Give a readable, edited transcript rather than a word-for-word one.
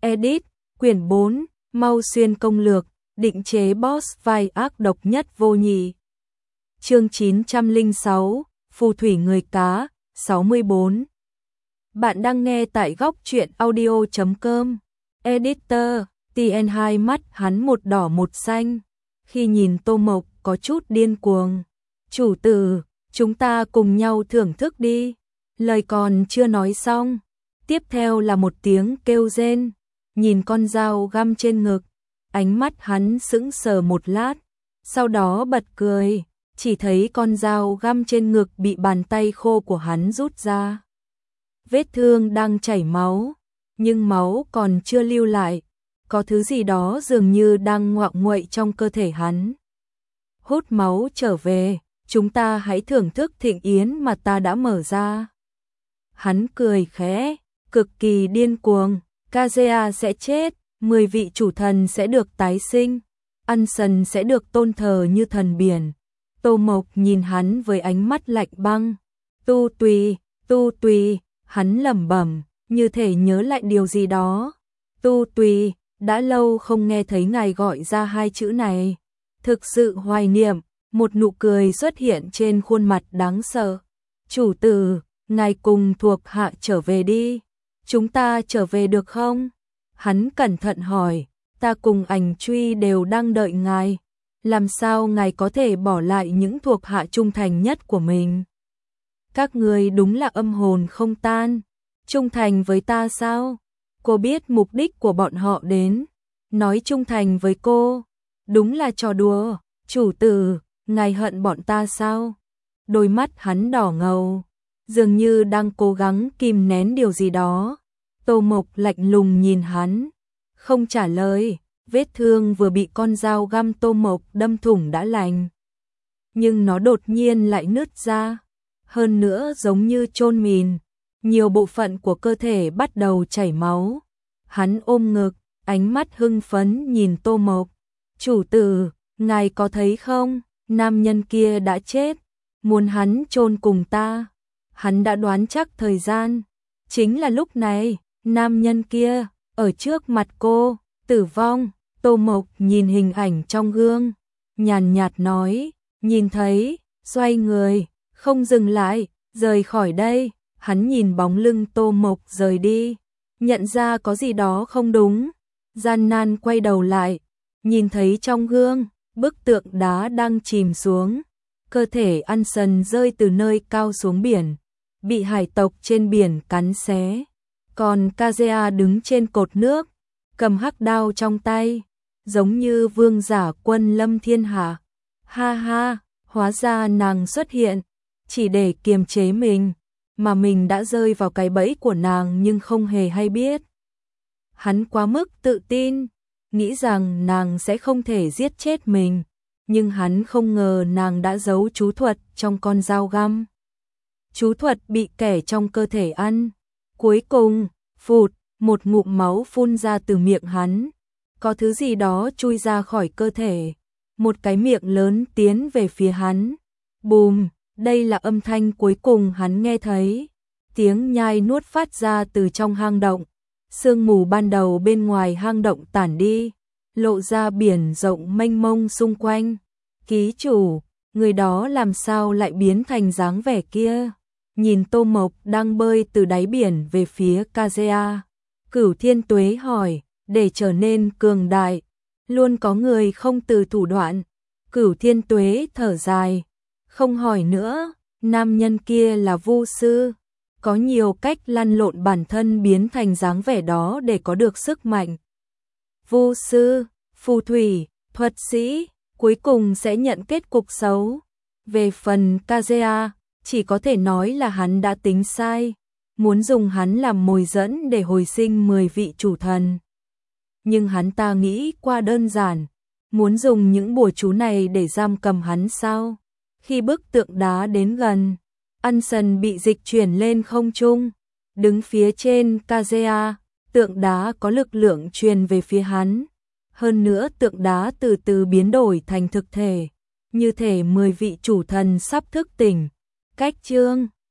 Edit, quyển 4, Mau Xuyên công lược, định chế boss vai ác độc nhất vô nhị. Chương 906, Phù thủy người cá, 64. Bạn đang nghe tại góc truyện audio.com. Editor, TN2 mắt hắn một đỏ một xanh. Khi nhìn Tô Mộc có chút điên cuồng. Chủ tử, chúng ta cùng nhau thưởng thức đi. Lời còn chưa nói xong. Tiếp theo là một tiếng kêu rên. Nhìn con dao găm trên ngực. Ánh mắt hắn sững sờ một lát. Sau đó bật cười. Chỉ thấy con dao găm trên ngực bị bàn tay khô của hắn rút ra. Vết thương đang chảy máu. Nhưng máu còn chưa lưu lại. Có thứ gì đó dường như đang ngoạm nguậy trong cơ thể hắn. Hút máu trở về. Chúng ta hãy thưởng thức thịnh yến mà ta đã mở ra. Hắn cười khẽ, cực kỳ điên cuồng. Kazea sẽ chết, 10 vị chủ thần sẽ được tái sinh, Ansem sẽ được tôn thờ như thần biển. Tô Mộc nhìn hắn với ánh mắt lạnh băng. Tu tùy, hắn lẩm bẩm, như thể nhớ lại điều gì đó. Tu tùy, đã lâu không nghe thấy ngài gọi ra hai chữ này. Thực sự hoài niệm, một nụ cười xuất hiện trên khuôn mặt đáng sợ. Chủ tử, ngài cùng thuộc hạ trở về đi. Chúng ta trở về được không? Hắn cẩn thận hỏi, ta cùng ảnh truy đều đang đợi ngài. Làm sao ngài có thể bỏ lại những thuộc hạ trung thành nhất của mình? Các người đúng là âm hồn không tan. Trung thành với ta sao? Cô biết mục đích của bọn họ đến. Nói trung thành với cô. Đúng là trò đùa. Chủ tử, ngài hận bọn ta sao? Đôi mắt hắn đỏ ngầu. Dường như đang cố gắng kìm nén điều gì đó. Tô Mộc lạnh lùng nhìn hắn. Không trả lời. Vết thương vừa bị con dao găm Tô Mộc đâm thủng đã lành. Nhưng nó đột nhiên lại nứt ra. Hơn nữa giống như chôn mìn. Nhiều bộ phận của cơ thể bắt đầu chảy máu. Hắn ôm ngực, ánh mắt hưng phấn nhìn Tô Mộc. Chủ tử, ngài có thấy không? Nam nhân kia đã chết. Muốn hắn chôn cùng ta. Hắn đã đoán chắc thời gian. Chính là lúc này, nam nhân kia, ở trước mặt cô, tử vong. Tô Mộc nhìn hình ảnh trong gương, nhàn nhạt nói, nhìn thấy, xoay người, không dừng lại, rời khỏi đây. Hắn nhìn bóng lưng Tô Mộc rời đi, nhận ra có gì đó không đúng, gian nan quay đầu lại, nhìn thấy trong gương, bức tượng đá đang chìm xuống, cơ thể Ansem rơi từ nơi cao xuống biển, bị hải tộc trên biển cắn xé. Còn Kazea đứng trên cột nước, cầm hắc đao trong tay, giống như vương giả quân lâm thiên hạ. Ha ha, hóa ra nàng xuất hiện, chỉ để kiềm chế mình, mà mình đã rơi vào cái bẫy của nàng nhưng không hề hay biết. Hắn quá mức tự tin, nghĩ rằng nàng sẽ không thể giết chết mình, nhưng hắn không ngờ nàng đã giấu chú thuật trong con dao găm. Chú thuật bị kẻ trong cơ thể ăn. Cuối cùng, phụt, một ngụm máu phun ra từ miệng hắn. Có thứ gì đó chui ra khỏi cơ thể. Một cái miệng lớn tiến về phía hắn. Bùm, đây là âm thanh cuối cùng hắn nghe thấy. Tiếng nhai nuốt phát ra từ trong hang động. Sương mù ban đầu bên ngoài hang động tản đi, lộ ra biển rộng mênh mông xung quanh. Ký chủ, người đó làm sao lại biến thành dáng vẻ kia? Nhìn Tô Mộc đang bơi từ đáy biển về phía Kazea. Cửu Thiên Tuế hỏi, để trở nên cường đại, luôn có người không từ thủ đoạn. Cửu Thiên Tuế thở dài, không hỏi nữa, nam nhân kia là vu sư, có nhiều cách lăn lộn bản thân biến thành dáng vẻ đó để có được sức mạnh. Vu sư, phù thủy, thuật sĩ, cuối cùng sẽ nhận kết cục xấu. Về phần Kazea, chỉ có thể nói là hắn đã tính sai, muốn dùng hắn làm mồi dẫn để hồi sinh 10 vị chủ thần. Nhưng hắn ta nghĩ qua đơn giản, muốn dùng những bùa chú này để giam cầm hắn sao? Khi bức tượng đá đến gần, Ansem bị dịch chuyển lên không trung, đứng phía trên Kazea, tượng đá có lực lượng truyền về phía hắn. Hơn nữa tượng đá từ từ biến đổi thành thực thể, như thể 10 vị chủ thần sắp thức tỉnh. Cách chương